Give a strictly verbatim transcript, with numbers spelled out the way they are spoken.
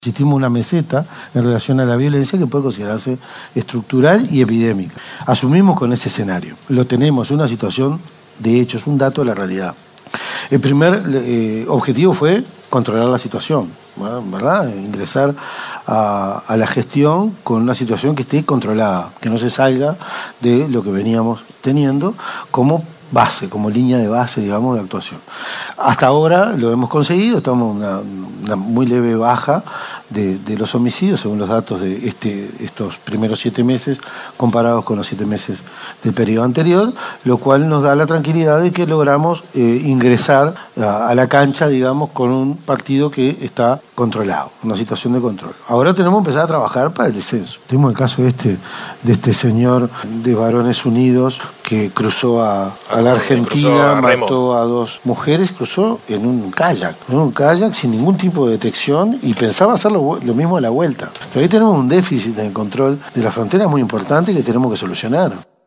Existimos una meseta en relación a la violencia que puede considerarse estructural y epidémica. Asumimos con ese escenario. Lo tenemos, una situación de hecho, es un dato de la realidad. El primer eh, objetivo fue controlar la situación, ¿verdad? Ingresar a, a la gestión con una situación que esté controlada, que no se salga de lo que veníamos teniendo como base, como línea de base, digamos, de actuación. Hasta ahora lo hemos conseguido, estamos en una, una muy leve baja de, de los homicidios, según los datos de este, estos primeros siete meses, comparados con los siete meses del periodo anterior, lo cual nos da la tranquilidad de que logramos eh, ingresar a, a la cancha, digamos, con un partido que está controlado, una situación de control. Ahora tenemos que empezar a trabajar para el descenso. Tenemos el caso este, de este señor de Varones Unidos que cruzó a, a la Argentina, a mató a dos mujeres, cruzó en un kayak, en un kayak sin ningún tipo de detección y pensaba hacer lo, lo mismo a la vuelta. Pero ahí tenemos un déficit en el control de la frontera muy importante que tenemos que solucionar.